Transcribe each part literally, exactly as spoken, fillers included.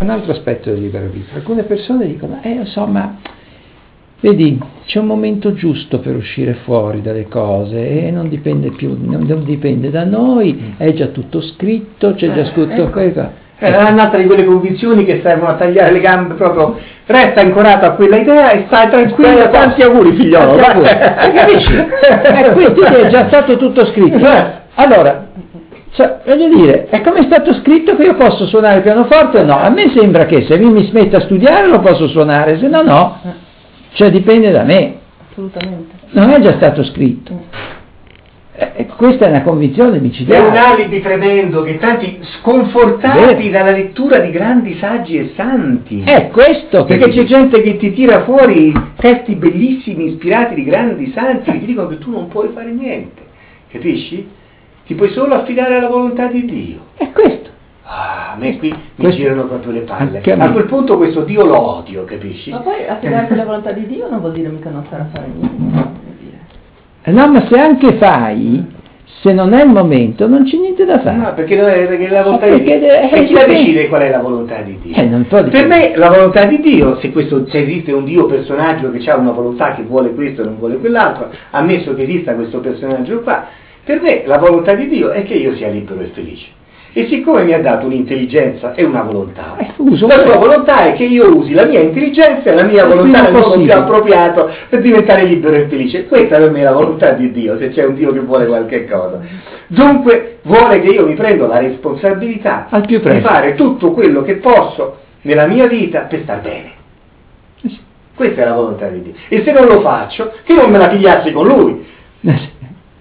Un altro aspetto del libero arbitrio. Alcune persone dicono, eh insomma, vedi, c'è un momento giusto per uscire fuori dalle cose e non dipende più, non, non dipende da noi, è già tutto scritto, c'è già scritto. Ecco. Ecco. È un'altra di quelle convinzioni che servono a tagliare le gambe proprio. Resta ancorato a quella idea e stai tranquillo. Stai Tanti auguri, figliolo. Tanti auguri. E capisci? E questa idea è già stato tutto scritto. Allora, cioè, voglio dire, è come è stato scritto che io posso suonare il pianoforte o no? A me sembra che se mi metto a studiare lo posso suonare, se no no. Cioè dipende da me. Assolutamente. Non è già stato scritto. E questa è una convinzione micidiale. È un alibi tremendo che tanti sconfortati Vero. dalla lettura di grandi saggi e santi. È questo che perché dice. c'è gente che ti tira fuori testi bellissimi ispirati di grandi santi che ti dicono che tu non puoi fare niente, capisci? Ti puoi solo affidare alla volontà di Dio. È questo. Ah, a me qui mi questo. girano proprio le palle. A, a quel punto questo Dio lo odio, capisci? Ma poi affidarsi alla volontà di Dio non vuol dire mica non stare a fare niente. No, ma se anche fai, se non è il momento, non c'è niente da fare. No, perché, non è, perché la volontà Ma di Dio. perché- E chi la eh, decide qual è la volontà di Dio? Eh, non può Per dipendere. me la volontà di Dio, se, questo, se esiste un Dio personaggio che ha una volontà che vuole questo e non vuole quell'altro, ammesso che esista questo personaggio qua, per me la volontà di Dio è che io sia libero e felice. E siccome mi ha dato un'intelligenza e una volontà, Eh, uso la sua quello. volontà è che io usi la mia intelligenza e la mia Il volontà prima nel modo più possibile. appropriato per diventare libero e felice. Questa per me è la volontà di Dio, se c'è un Dio che vuole qualche cosa. Dunque vuole che io mi prendo la responsabilità Al più di presto. fare tutto quello che posso nella mia vita per star bene. Eh sì. Questa è la volontà di Dio. E se non lo faccio, che non me la pigliassi con lui. Eh sì.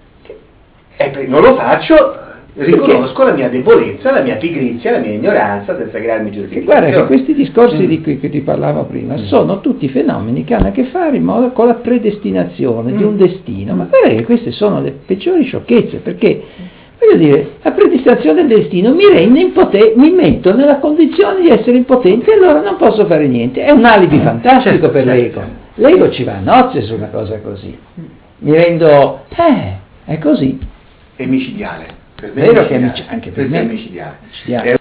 E per- non lo faccio, riconosco la mia debolezza, la mia pigrizia, la mia ignoranza, senza crearmi Che giustificazioni. guarda che questi discorsi di cui che ti parlavo prima sono tutti fenomeni che hanno a che fare in modo con la predestinazione di un destino, ma guarda che queste sono le peggiori sciocchezze, perché voglio dire, la predestinazione del destino mi rende impotente, mi metto nella condizione di essere impotente e allora non posso fare niente. È un alibi fantastico Certo, per certo, l'ego. certo. L'ego ci va a nozze su una cosa così. Mi rendo, eh, è così. È micidiale. Per me Vero è che è micidiale. mici- anche per me me è è micidiale. micidiale. È